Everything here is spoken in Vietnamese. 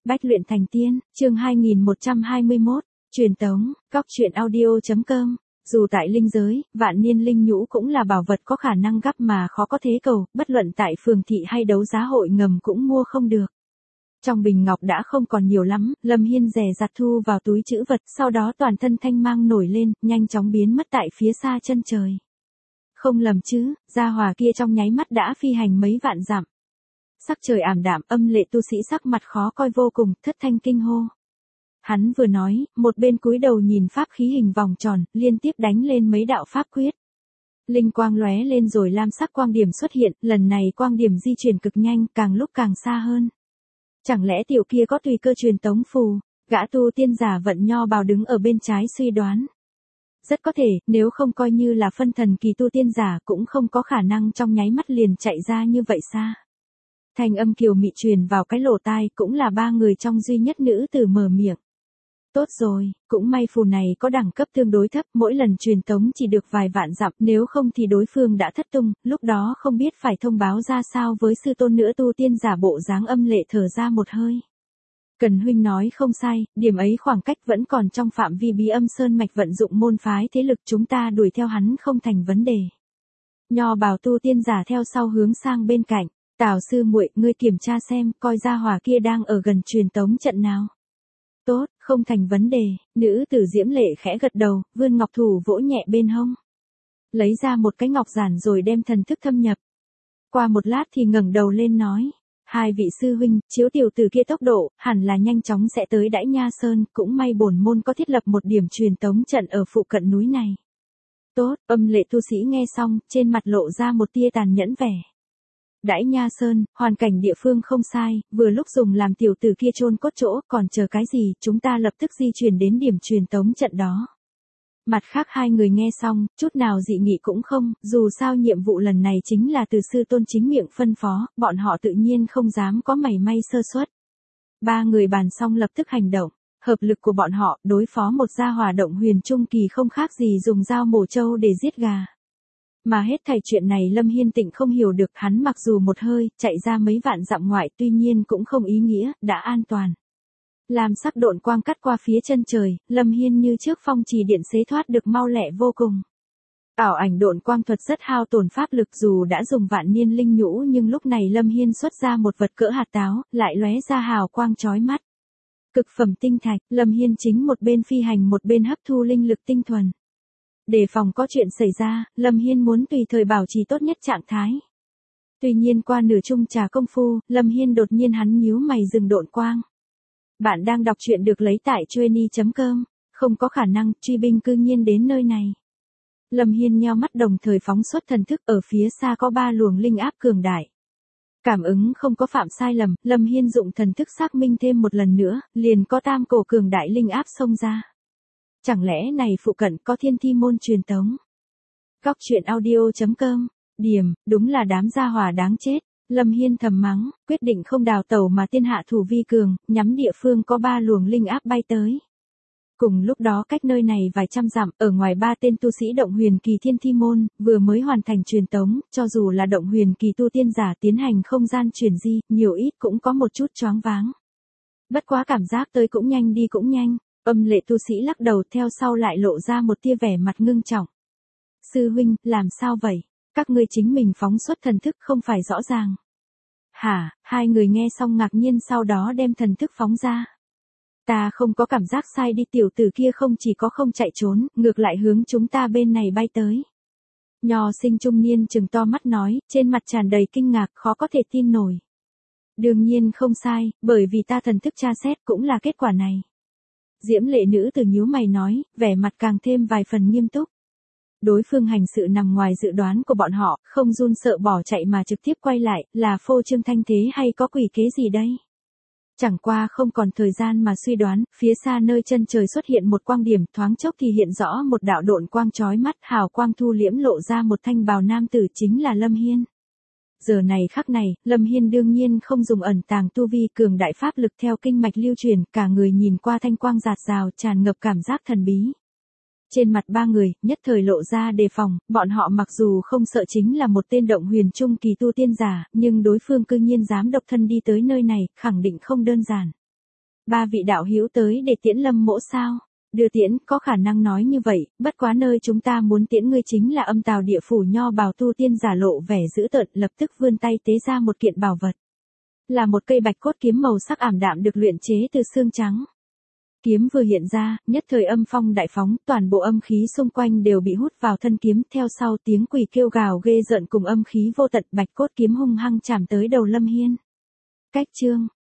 Bách luyện thành tiên, chương 2121, truyền tống, cóc truyện audio.com. Dù tại linh giới, vạn niên linh nhũ cũng là bảo vật có khả năng gấp mà khó có thế cầu, bất luận tại phường thị hay đấu giá hội ngầm cũng mua không được. Trong bình ngọc đã không còn nhiều lắm, Lâm Hiên dè dặt thu vào túi trữ vật, sau đó toàn thân thanh mang nổi lên, nhanh chóng biến mất tại phía xa chân trời. Không lầm chứ, gia hỏa kia trong nháy mắt đã phi hành mấy vạn dặm. Sắc trời ảm đạm, âm lệ tu sĩ sắc mặt khó coi vô cùng, thất thanh kinh hô. Hắn vừa nói, một bên cúi đầu nhìn pháp khí hình vòng tròn, liên tiếp đánh lên mấy đạo pháp quyết. Linh quang lóe lên rồi lam sắc quang điểm xuất hiện, lần này quang điểm di chuyển cực nhanh, càng lúc càng xa hơn. Chẳng lẽ tiểu kia có tùy cơ truyền tống phù? Gã tu tiên giả vận nho bào đứng ở bên trái suy đoán. Rất có thể, nếu không coi như là phân thần kỳ tu tiên giả cũng không có khả năng trong nháy mắt liền chạy ra như vậy xa. Thanh âm kiều mị truyền vào cái lỗ tai, cũng là ba người trong duy nhất nữ tử mở miệng. Tốt rồi, cũng may phù này có đẳng cấp tương đối thấp, mỗi lần truyền tống chỉ được vài vạn dặm, nếu không thì đối phương đã thất tung, lúc đó không biết phải thông báo ra sao với sư tôn nữa. Tu tiên giả bộ dáng âm lệ thở ra một hơi. Cần huynh nói không sai, điểm ấy khoảng cách vẫn còn trong phạm vi bí âm sơn mạch vận dụng môn phái thế lực, chúng ta đuổi theo hắn không thành vấn đề. Nho bào tu tiên giả theo sau hướng sang bên cạnh. Tào sư muội, ngươi kiểm tra xem, coi ra hỏa kia đang ở gần truyền tống trận nào. Tốt, không thành vấn đề. Nữ tử Diễm Lệ khẽ gật đầu, vươn ngọc thủ vỗ nhẹ bên hông. Lấy ra một cái ngọc giản rồi đem thần thức thâm nhập. Qua một lát thì ngẩng đầu lên nói. Hai vị sư huynh, chiếu tiểu tử kia tốc độ, hẳn là nhanh chóng sẽ tới Đãi Nha Sơn, cũng may bổn môn có thiết lập một điểm truyền tống trận ở phụ cận núi này. Tốt, âm lệ tu sĩ nghe xong, trên mặt lộ ra một tia tàn nhẫn vẻ. Đãi Nha Sơn, hoàn cảnh địa phương không sai, vừa lúc dùng làm tiểu tử kia chôn cốt chỗ, còn chờ cái gì, chúng ta lập tức di chuyển đến điểm truyền tống trận đó. Mặt khác hai người nghe xong, chút nào dị nghị cũng không, dù sao nhiệm vụ lần này chính là từ sư tôn chính miệng phân phó, bọn họ tự nhiên không dám có mảy may sơ suất. Ba người bàn xong lập tức hành động, hợp lực của bọn họ đối phó một gia hỏa động huyền trung kỳ không khác gì dùng dao mổ trâu để giết gà. Mà hết thảy chuyện này Lâm Hiên Tịnh không hiểu được, hắn mặc dù một hơi, chạy ra mấy vạn dặm ngoại tuy nhiên cũng không ý nghĩa, đã an toàn. Làm sắc độn quang cắt qua phía chân trời, Lâm Hiên như trước phong trì điện xế thoát được mau lẹ vô cùng. Ảo ảnh độn quang thuật rất hao tổn pháp lực, dù đã dùng vạn niên linh nhũ nhưng lúc này Lâm Hiên xuất ra một vật cỡ hạt táo, lại lóe ra hào quang chói mắt. Cực phẩm tinh thạch, Lâm Hiên chính một bên phi hành một bên hấp thu linh lực tinh thuần. Để phòng có chuyện xảy ra, Lâm Hiên muốn tùy thời bảo trì tốt nhất trạng thái. Tuy nhiên qua nửa chung trà công phu, Lâm Hiên đột nhiên hắn nhíu mày dừng độn quang. Bạn đang đọc truyện được lấy tại Trueni.com, không có khả năng, truy binh cư nhiên đến nơi này. Lâm Hiên nheo mắt đồng thời phóng xuất thần thức, ở phía xa có ba luồng linh áp cường đại. Cảm ứng không có phạm sai lầm, Lâm Hiên dụng thần thức xác minh thêm một lần nữa, liền có tam cổ cường đại linh áp xông ra. Chẳng lẽ này phụ cận có thiên thi môn truyền tống? Cóc truyện audio.com, điểm, đúng là đám gia hỏa đáng chết. Lâm Hiên thầm mắng, quyết định không đào tẩu mà tiên hạ thủ vi cường, nhắm địa phương có ba luồng linh áp bay tới. Cùng lúc đó cách nơi này vài trăm dặm, ở ngoài ba tên tu sĩ động huyền kỳ thiên thi môn, vừa mới hoàn thành truyền tống, cho dù là động huyền kỳ tu tiên giả tiến hành không gian chuyển di, nhiều ít cũng có một chút choáng váng. Bất quá cảm giác tới cũng nhanh đi cũng nhanh. Âm lệ tu sĩ lắc đầu, theo sau lại lộ ra một tia vẻ mặt ngưng trọng. Sư huynh, làm sao vậy? Các ngươi chính mình phóng xuất thần thức không phải rõ ràng. Hả? Hai người nghe xong ngạc nhiên, sau đó đem thần thức phóng ra. Ta không có cảm giác sai đi, tiểu tử kia không chỉ có không chạy trốn, ngược lại hướng chúng ta bên này bay tới. Nho sinh trung niên trừng to mắt nói, trên mặt tràn đầy kinh ngạc, khó có thể tin nổi. Đương nhiên không sai, bởi vì ta thần thức tra xét cũng là kết quả này. Diễm Lệ nữ tử nhíu mày nói, vẻ mặt càng thêm vài phần nghiêm túc. Đối phương hành sự nằm ngoài dự đoán của bọn họ, không run sợ bỏ chạy mà trực tiếp quay lại, là phô trương thanh thế hay có quỷ kế gì đây? Chẳng qua không còn thời gian mà suy đoán, phía xa nơi chân trời xuất hiện một quang điểm, thoáng chốc thì hiện rõ một đạo độn quang chói mắt, hào quang thu liễm lộ ra một thanh bào nam tử, chính là Lâm Hiên. Giờ này khắc này, Lâm Hiên đương nhiên không dùng ẩn tàng tu vi, cường đại pháp lực theo kinh mạch lưu truyền, cả người nhìn qua thanh quang rạt rào, tràn ngập cảm giác thần bí. Trên mặt ba người, nhất thời lộ ra đề phòng, bọn họ mặc dù không sợ chính là một tên động huyền trung kỳ tu tiên giả, nhưng đối phương cư nhiên dám độc thân đi tới nơi này, khẳng định không đơn giản. Ba vị đạo hữu tới để tiễn Lâm mỗ sao? Đưa tiễn, có khả năng nói như vậy, bất quá nơi chúng ta muốn tiễn ngươi chính là Âm Tào địa phủ. Nho bào tu tiên giả lộ vẻ dữ tợn, lập tức vươn tay tế ra một kiện bảo vật. Là một cây bạch cốt kiếm màu sắc ảm đạm được luyện chế từ xương trắng. Kiếm vừa hiện ra, nhất thời âm phong đại phóng, toàn bộ âm khí xung quanh đều bị hút vào thân kiếm, theo sau tiếng quỷ kêu gào ghê rợn cùng âm khí vô tận, bạch cốt kiếm hung hăng chạm tới đầu Lâm Hiên. Cách chương